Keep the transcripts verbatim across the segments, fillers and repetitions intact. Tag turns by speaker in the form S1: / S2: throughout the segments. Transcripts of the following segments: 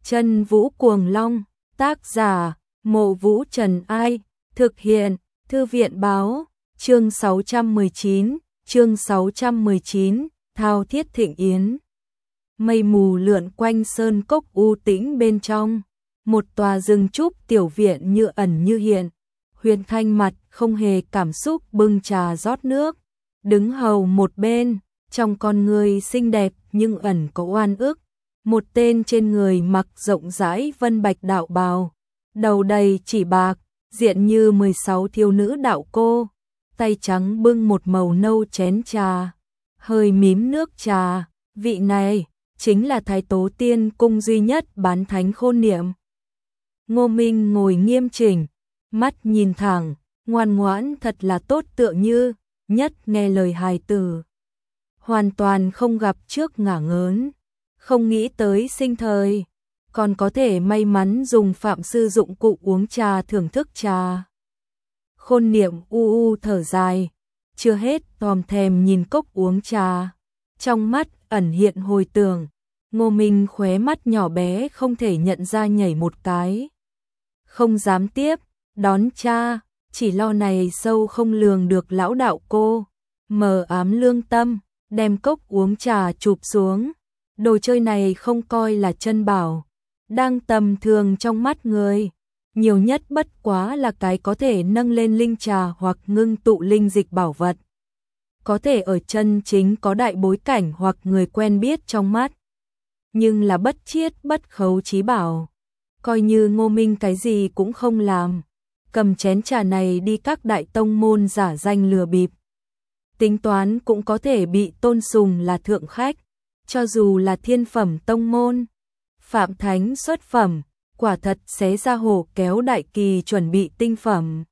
S1: Chân Vũ Cuồng Long, tác giả, Mộ Vũ Trần Ai, thực hiện, Thư viện Báo, chương sáu trăm mười chín, chương sáu trăm mười chín, Thao Thiết Thịnh Yến. Mây mù lượn quanh sơn cốc u tĩnh bên trong, một tòa rừng trúc tiểu viện như ẩn như hiện. Huyền Thanh mặt không hề cảm xúc bưng trà rót nước, đứng hầu một bên, trong con người xinh đẹp nhưng ẩn có oan ức. Một tên trên người mặc rộng rãi vân bạch đạo bào, đầu đầy chỉ bạc, diện như mười sáu thiếu nữ đạo cô, tay trắng bưng một màu nâu chén trà, hơi mím nước trà, vị này chính là Thái Tố Tiên Cung duy nhất bán thánh Khôn Niệm. Ngô Minh ngồi nghiêm chỉnh, mắt nhìn thẳng, ngoan ngoãn thật là tốt, tựa như nhất nghe lời hài tử. Hoàn toàn không gặp trước ngả ngớn, không nghĩ tới sinh thời, còn có thể may mắn dùng phạm sư dụng cụ uống trà thưởng thức trà. Khôn Niệm u u thở dài, chưa hết tòm thèm nhìn cốc uống trà, trong mắt ẩn hiện hồi tưởng. Ngô Minh khóe mắt nhỏ bé không thể nhận ra nhảy một cái. Không dám tiếp, đón cha, chỉ lo này sâu không lường được lão đạo cô, mờ ám lương tâm, đem cốc uống trà chụp xuống. Đồ chơi này không coi là chân bảo, đang tầm thường trong mắt người, nhiều nhất bất quá là cái có thể nâng lên linh trà hoặc ngưng tụ linh dịch bảo vật. Có thể ở chân chính có đại bối cảnh hoặc người quen biết trong mắt, nhưng là bất chiết bất khấu chí bảo. Coi như Ngô Minh cái gì cũng không làm, cầm chén trà này đi các đại tông môn giả danh lừa bịp, tính toán cũng có thể bị tôn sùng là thượng khách. Cho dù là thiên phẩm tông môn, Phạm Thánh xuất phẩm, quả thật xé ra hổ kéo đại kỳ chuẩn bị tinh phẩm.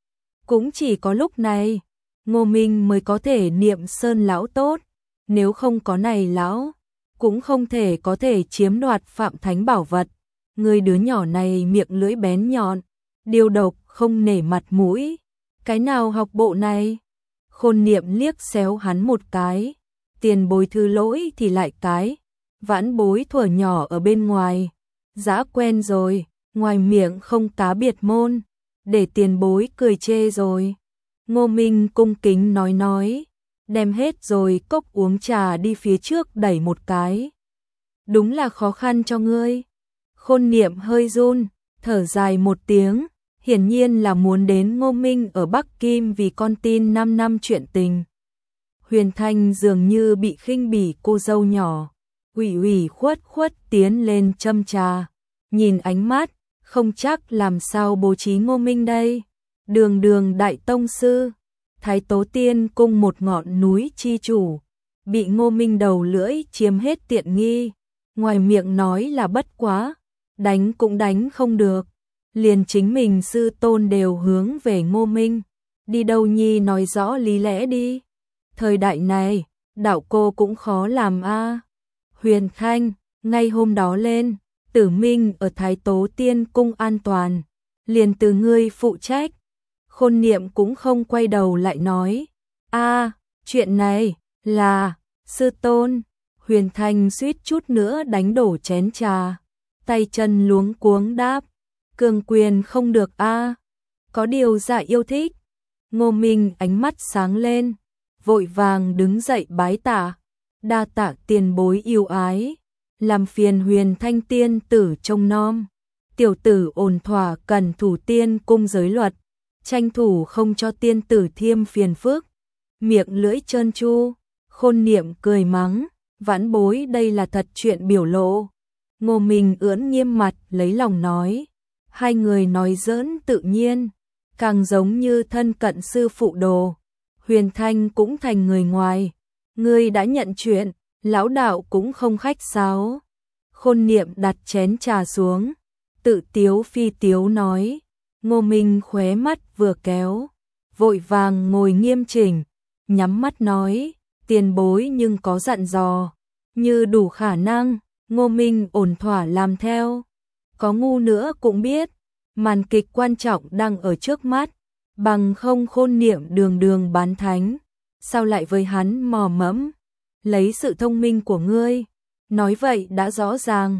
S1: Cũng chỉ có lúc này, Ngô Minh mới có thể niệm sơn lão tốt, nếu không có này lão, cũng không thể có thể chiếm đoạt Phạm Thánh bảo vật. Người đứa nhỏ này miệng lưỡi bén nhọn, điều độc không nể mặt mũi, cái nào học bộ này? Khôn Niệm liếc xéo hắn một cái. Tiền bối thư lỗi thì lại cái, vãn bối thuở nhỏ ở bên ngoài, dã quen rồi, ngoài miệng không cá biệt môn, để tiền bối cười chê rồi. Ngô Minh cung kính nói nói, đem hết rồi cốc uống trà đi phía trước đẩy một cái. Đúng là khó khăn cho ngươi. Khôn Niệm hơi run, thở dài một tiếng, hiển nhiên là muốn đến Ngô Minh ở Bắc Kim vì con tin năm năm chuyện tình. Huyền Thanh dường như bị khinh bỉ cô dâu nhỏ, ủy ủy khuất khuất tiến lên châm trà, nhìn ánh mắt, không chắc làm sao bố trí Ngô Minh đây. Đường đường đại tông sư, Thái Tố Tiên Cung một ngọn núi chi chủ, bị Ngô Minh đầu lưỡi chiếm hết tiện nghi, ngoài miệng nói là bất quá, đánh cũng đánh không được, liền chính mình sư tôn đều hướng về Ngô Minh, đi đâu nhi nói rõ lý lẽ đi. Thời đại này, đạo cô cũng khó làm a. À. Huyền Thanh, ngay hôm đó lên, Tử Minh ở Thái Tố Tiên Cung an toàn, liền từ ngươi phụ trách. Khôn Niệm cũng không quay đầu lại nói, a, à, chuyện này là sư tôn. Huyền Thanh suýt chút nữa đánh đổ chén trà, tay chân luống cuống đáp, cường quyền không được a. À. Có điều dạ yêu thích. Ngô Minh ánh mắt sáng lên, vội vàng đứng dậy bái tạ, đa tạ tiền bối yêu ái, làm phiền Huyền Thanh tiên tử trông nom, tiểu tử ổn thỏa cần thủ tiên cung giới luật, tranh thủ không cho tiên tử thêm phiền phức. Miệng lưỡi trơn tru, Khôn Niệm cười mắng, vãn bối đây là thật chuyện biểu lộ. Ngô Minh ưỡn nghiêm mặt lấy lòng nói, hai người nói giỡn tự nhiên, càng giống như thân cận sư phụ đồ. Huyền Thanh cũng thành người ngoài, ngươi đã nhận chuyện, lão đạo cũng không khách sáo. Khôn Niệm đặt chén trà xuống, tự tiếu phi tiếu nói. Ngô Minh khóe mắt vừa kéo, vội vàng ngồi nghiêm chỉnh, nhắm mắt nói, tiền bối nhưng có dặn dò, như đủ khả năng, Ngô Minh ổn thỏa làm theo. Có ngu nữa cũng biết, màn kịch quan trọng đang ở trước mắt. Bằng không Khôn Niệm đường đường bán thánh, sao lại với hắn mò mẫm, lấy sự thông minh của ngươi, nói vậy đã rõ ràng,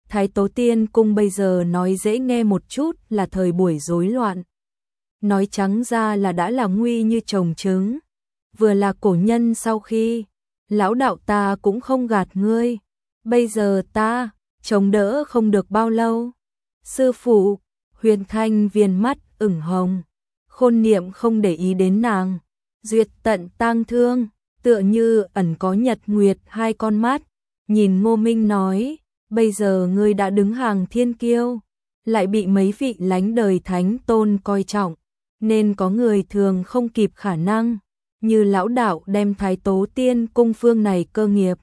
S1: Thái Tố Tiên Cung bây giờ nói dễ nghe một chút là thời buổi rối loạn. Nói trắng ra là đã là nguy như trồng trứng. Vừa là cổ nhân sau khi, lão đạo ta cũng không gạt ngươi. Bây giờ ta, chống đỡ không được bao lâu. Sư phụ, Huyền Thanh viền mắt ửng hồng. Khôn Niệm không để ý đến nàng. Duyệt Tận tang thương, tựa như ẩn có nhật nguyệt hai con mắt. Nhìn Ngô Minh nói, bây giờ ngươi đã đứng hàng thiên kiêu, lại bị mấy vị lánh đời thánh tôn coi trọng, nên có người thường không kịp khả năng, như lão đạo đem Thái Tố Tiên Cung phương này cơ nghiệp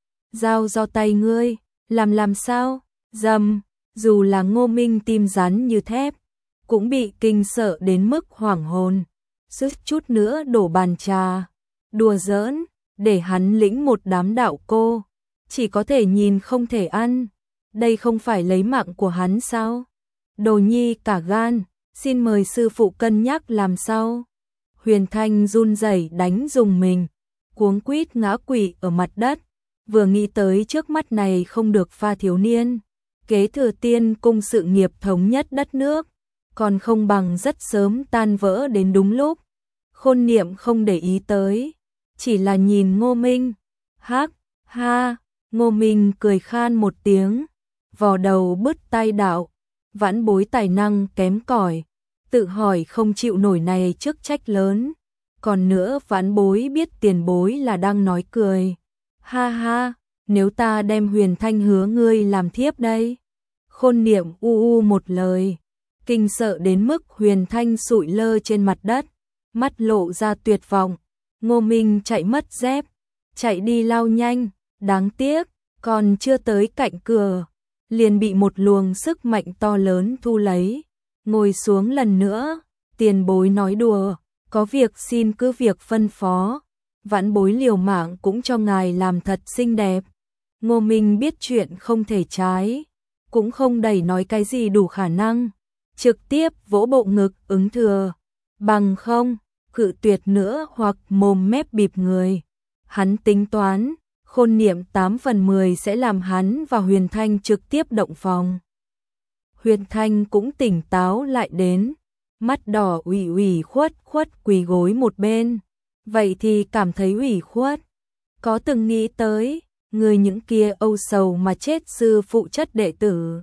S1: giao do tay ngươi, làm làm sao? Dầm, dù là Ngô Minh tim rắn như thép, cũng bị kinh sợ đến mức hoảng hồn, suýt chút nữa đổ bàn trà. Đùa giỡn, để hắn lĩnh một đám đạo cô, chỉ có thể nhìn không thể ăn. Đây không phải lấy mạng của hắn sao? Đồ nhi cả gan, xin mời sư phụ cân nhắc làm sao. Huyền Thanh run rẩy đánh dùng mình, cuống quýt ngã quỵ ở mặt đất, vừa nghĩ tới trước mắt này không được pha thiếu niên, kế thừa Tiên Cung sự nghiệp thống nhất đất nước, còn không bằng rất sớm tan vỡ đến đúng lúc. Khôn Niệm không để ý tới, chỉ là nhìn Ngô Minh. Hắc, ha, Ngô Minh cười khan một tiếng, vò đầu bứt tai đạo, vãn bối tài năng kém cỏi, tự hỏi không chịu nổi này chức trách lớn. Còn nữa vãn bối biết tiền bối là đang nói cười. Ha ha, nếu ta đem Huyền Thanh hứa ngươi làm thiếp đây. Khôn Niệm u u một lời, kinh sợ đến mức Huyền Thanh sụi lơ trên mặt đất, mắt lộ ra tuyệt vọng. Ngô Minh chạy mất dép, chạy đi lao nhanh, đáng tiếc, còn chưa tới cạnh cửa, liền bị một luồng sức mạnh to lớn thu lấy. Ngồi xuống lần nữa, tiền bối nói đùa, có việc xin cứ việc phân phó, vãn bối liều mạng cũng cho ngài làm thật xinh đẹp. Ngô Minh biết chuyện không thể trái, cũng không đẩy nói cái gì đủ khả năng, trực tiếp vỗ bộ ngực ứng thừa, bằng không, cự tuyệt nữa hoặc mồm mép bịp người. Hắn tính toán, Khôn Niệm tám phần mười sẽ làm hắn và Huyền Thanh trực tiếp động phòng. Huyền Thanh cũng tỉnh táo lại đến, mắt đỏ ủy ủy khuất khuất quỳ gối một bên. Vậy thì cảm thấy ủy khuất, có từng nghĩ tới người những kia âu sầu mà chết sư phụ chất đệ tử.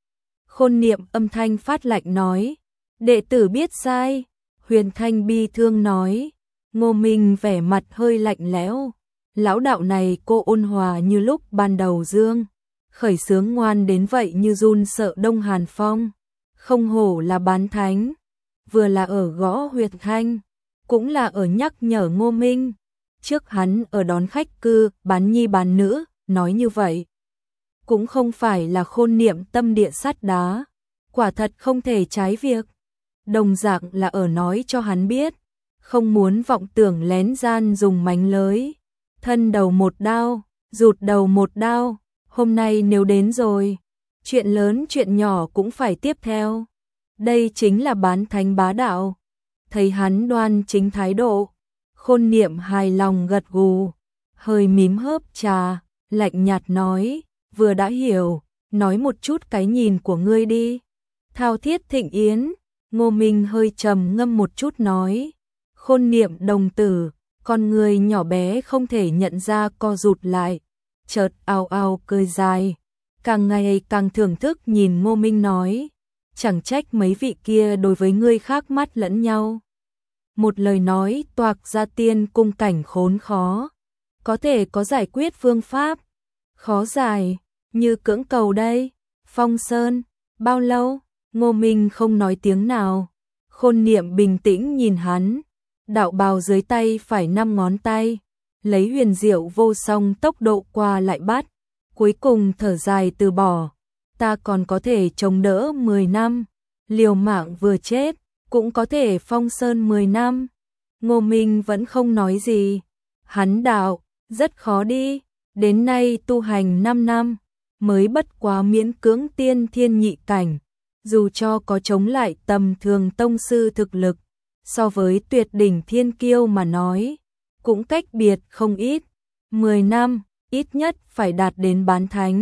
S1: Khôn Niệm âm thanh phát lạnh nói, đệ tử biết sai. Huyền Thanh bi thương nói. Ngô Minh vẻ mặt hơi lạnh lẽo, lão đạo này cô ôn hòa như lúc ban đầu dương, khởi sướng ngoan đến vậy như run sợ đông hàn phong. Không hổ là bán thánh, vừa là ở gõ Huyền Thanh, cũng là ở nhắc nhở Ngô Minh. Trước hắn ở đón khách cư, bán nhi bán nữ, nói như vậy. Cũng không phải là Khôn Niệm tâm địa sắt đá, quả thật không thể trái việc. Đồng dạng là ở nói cho hắn biết, không muốn vọng tưởng lén gian dùng mánh lới. Thân đầu một đao, rụt đầu một đao, hôm nay nếu đến rồi, chuyện lớn chuyện nhỏ cũng phải tiếp theo. Đây chính là bán thánh bá đạo. Thấy hắn đoan chính thái độ, Khôn Niệm hài lòng gật gù, hơi mím hớp trà, lạnh nhạt nói, vừa đã hiểu, nói một chút cái nhìn của ngươi đi. Thao thiết thịnh yến. Ngô Minh hơi trầm ngâm một chút nói, Khôn Niệm đồng tử, con người nhỏ bé không thể nhận ra co rụt lại, chợt ao ao cười dài, càng ngày càng thưởng thức nhìn Ngô Minh nói, chẳng trách mấy vị kia đối với ngươi khác mắt lẫn nhau. Một lời nói toạc ra Tiên Cung cảnh khốn khó, có thể có giải quyết phương pháp, khó giải, như cưỡng cầu đây. Phong Sơn, bao lâu? Ngô Minh không nói tiếng nào. Khôn Niệm bình tĩnh nhìn hắn, đạo bào dưới tay phải năm ngón tay, lấy huyền diệu vô song tốc độ qua lại bắt, cuối cùng thở dài từ bỏ. Ta còn có thể chống đỡ mười năm, liều mạng vừa chết, cũng có thể phong sơn mười năm. Ngô Minh vẫn không nói gì. Hắn đạo, rất khó đi, đến nay tu hành năm năm, mới bất quá miễn cưỡng tiên thiên nhị cảnh. Dù cho có chống lại tầm thường tông sư thực lực, so với tuyệt đỉnh thiên kiêu mà nói, cũng cách biệt không ít. Mười năm, ít nhất phải đạt đến bán thánh.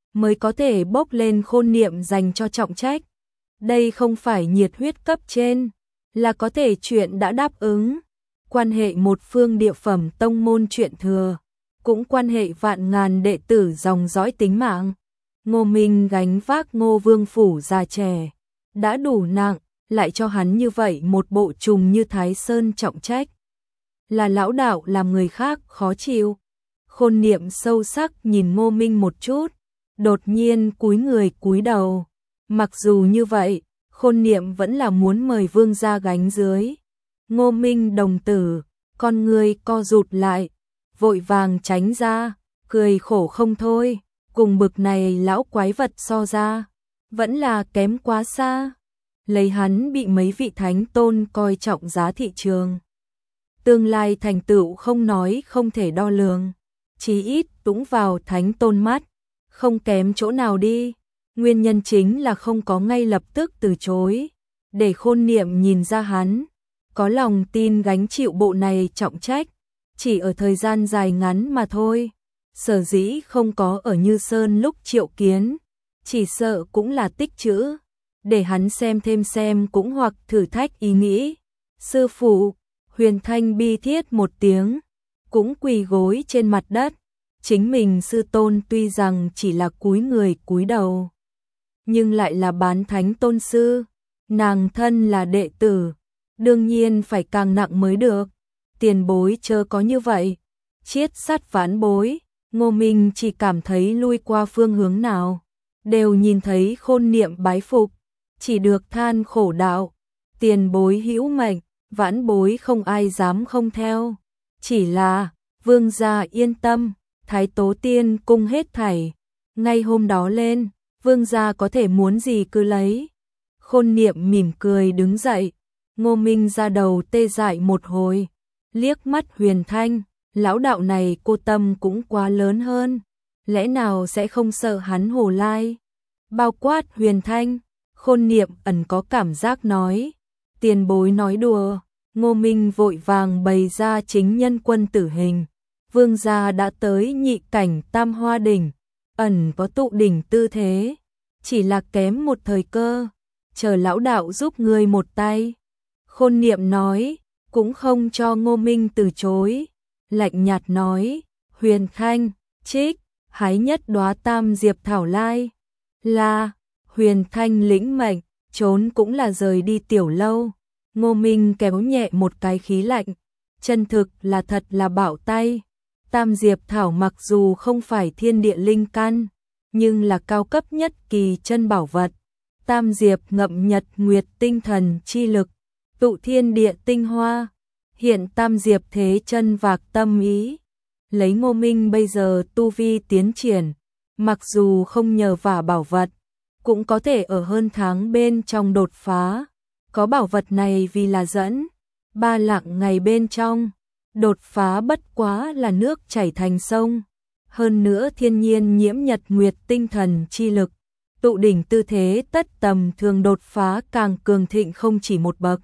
S1: mới có thể bốc lên khôn niệm dành cho trọng trách. Đây không phải nhiệt huyết cấp trên, là có thể chuyện đã đáp ứng. Quan hệ một phương địa phẩm tông môn chuyện thừa, cũng quan hệ vạn ngàn đệ tử dòng dõi tính mạng. Ngô Minh gánh vác Ngô Vương phủ già trẻ, đã đủ nặng, lại cho hắn như vậy một bộ trùng như Thái Sơn trọng trách. Là lão đạo làm người khác khó chịu. Khôn niệm sâu sắc nhìn Ngô Minh một chút, đột nhiên cúi người cúi đầu. Mặc dù như vậy, khôn niệm vẫn là muốn mời vương gia gánh dưới. Ngô Minh đồng tử, con người co rụt lại, vội vàng tránh ra, cười khổ không thôi, cùng bực này lão quái vật so ra, vẫn là kém quá xa. Lấy hắn bị mấy vị thánh tôn coi trọng giá thị trường. Tương lai thành tựu không nói không thể đo lường, chí ít cũng vào thánh tôn mắt, không kém chỗ nào đi. Nguyên nhân chính là không có ngay lập tức từ chối, để khôn niệm nhìn ra hắn có lòng tin gánh chịu bộ này trọng trách, chỉ ở thời gian dài ngắn mà thôi. Sở dĩ không có ở Như Sơn lúc triệu kiến, chỉ sợ cũng là tích trữ, để hắn xem thêm xem cũng hoặc thử thách ý nghĩ. Sư phụ, Huyền Thanh bi thiết một tiếng, cũng quỳ gối trên mặt đất. Chính mình sư tôn tuy rằng chỉ là cúi người cúi đầu, nhưng lại là bán thánh tôn sư, nàng thân là đệ tử, đương nhiên phải càng nặng mới được. Tiền bối chớ có như vậy, chiết sát vãn bối. Ngô Minh chỉ cảm thấy lui qua phương hướng nào, đều nhìn thấy khôn niệm bái phục, chỉ được than khổ đạo. Tiền bối hữu mệnh, vãn bối không ai dám không theo. Chỉ là, vương gia yên tâm, Thái Tố Tiên cung hết thảy. Ngay hôm đó lên, vương gia có thể muốn gì cứ lấy. Khôn niệm mỉm cười đứng dậy. Ngô Minh ra đầu tê dại một hồi, liếc mắt Huyền Thanh, lão đạo này cô tâm cũng quá lớn hơn, lẽ nào sẽ không sợ hắn hồ lai. Bao quát Huyền Thanh, khôn niệm ẩn có cảm giác nói, tiền bối nói đùa. Ngô Minh vội vàng bày ra chính nhân quân tử hình, vương gia đã tới nhị cảnh tam hoa đỉnh, ẩn có tụ đỉnh tư thế, chỉ là kém một thời cơ, chờ lão đạo giúp người một tay. Khôn niệm nói, cũng không cho Ngô Minh từ chối, lạnh nhạt nói, Huyền Thanh, trích, hái nhất đóa tam diệp thảo lai. Là, Huyền Thanh lĩnh mệnh, trốn cũng là rời đi tiểu lâu. Ngô Minh kéo nhẹ một cái khí lạnh, chân thực là thật là bảo tay. Tam diệp thảo mặc dù không phải thiên địa linh căn, nhưng là cao cấp nhất kỳ chân bảo vật. Tam diệp ngậm nhật nguyệt tinh thần chi lực, tụ thiên địa tinh hoa. Hiện tam diệp thế chân vạc tâm ý. Lấy Ngô Minh bây giờ tu vi tiến triển, mặc dù không nhờ vả bảo vật, cũng có thể ở hơn tháng bên trong đột phá. Có bảo vật này vì là dẫn, ba lạng ngày bên trong, đột phá bất quá là nước chảy thành sông. Hơn nữa thiên nhiên nhiễm nhật nguyệt tinh thần chi lực, tụ đỉnh tư thế tất tầm thường đột phá càng cường thịnh không chỉ một bậc.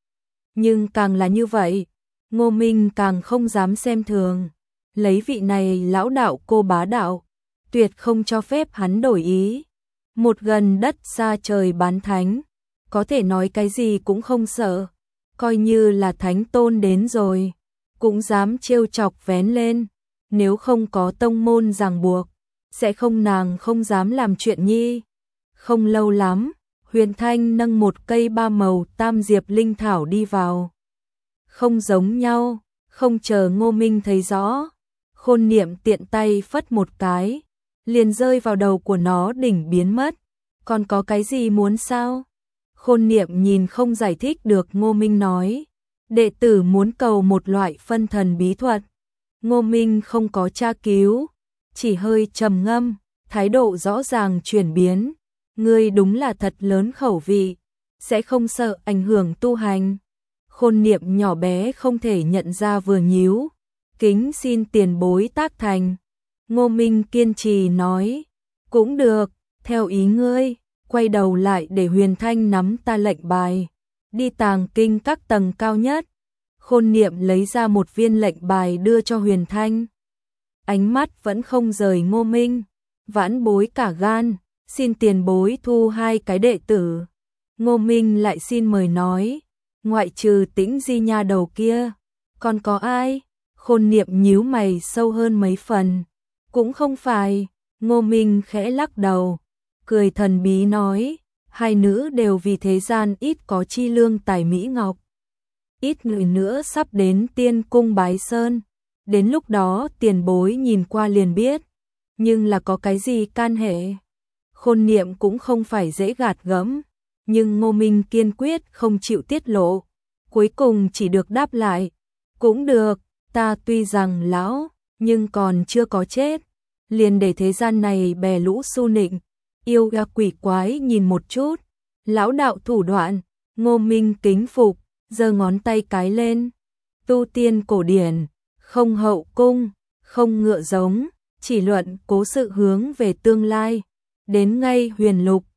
S1: Nhưng càng là như vậy, Ngô Minh càng không dám xem thường. Lấy vị này lão đạo cô bá đạo, tuyệt không cho phép hắn đổi ý. Một gần đất xa trời bán thánh, có thể nói cái gì cũng không sợ. Coi như là thánh tôn đến rồi, cũng dám trêu chọc vén lên. Nếu không có tông môn ràng buộc, sẽ không nàng không dám làm chuyện nhi. Không lâu lắm, Huyền Thanh nâng một cây ba màu tam diệp linh thảo đi vào. Không giống nhau, không chờ Ngô Minh thấy rõ, khôn niệm tiện tay phất một cái, liền rơi vào đầu của nó đỉnh biến mất. Còn có cái gì muốn sao? Khôn niệm nhìn không giải thích được Ngô Minh nói, đệ tử muốn cầu một loại phân thần bí thuật. Ngô Minh không có tra cứu, chỉ hơi trầm ngâm, thái độ rõ ràng chuyển biến. Ngươi đúng là thật lớn khẩu vị, sẽ không sợ ảnh hưởng tu hành. Khôn niệm nhỏ bé không thể nhận ra vừa nhíu, kính xin tiền bối tác thành. Ngô Minh kiên trì nói, cũng được, theo ý ngươi. Quay đầu lại để Huyền Thanh nắm ta lệnh bài, đi tàng kinh các tầng cao nhất. Khôn niệm lấy ra một viên lệnh bài đưa cho Huyền Thanh, ánh mắt vẫn không rời Ngô Minh. vãn bối cả gan, xin tiền bối thu hai cái đệ tử. Ngô Minh lại xin mời nói, ngoại trừ Tĩnh Di nha đầu kia, còn có ai? Khôn Niệm nhíu mày sâu hơn mấy phần, cũng không phải. Ngô Minh khẽ lắc đầu, cười thần bí nói, hai nữ đều vì thế gian ít có chi lương tài mỹ ngọc. Ít người nữa sắp đến Tiên Cung bái sơn, đến lúc đó tiền bối nhìn qua liền biết, nhưng là có cái gì can hệ. Khôn Niệm cũng không phải dễ gạt gẫm, nhưng Ngô Minh kiên quyết không chịu tiết lộ, cuối cùng chỉ được đáp lại, cũng được, ta tuy rằng lão, nhưng còn chưa có chết, liền để thế gian này bè lũ su nịnh, yêu ga quỷ quái nhìn một chút, lão đạo thủ đoạn. Ngô Minh kính phục, giơ ngón tay cái lên, tu tiên cổ điển, không hậu cung, không ngựa giống, chỉ luận cố sự hướng về tương lai, đến ngay huyền lục,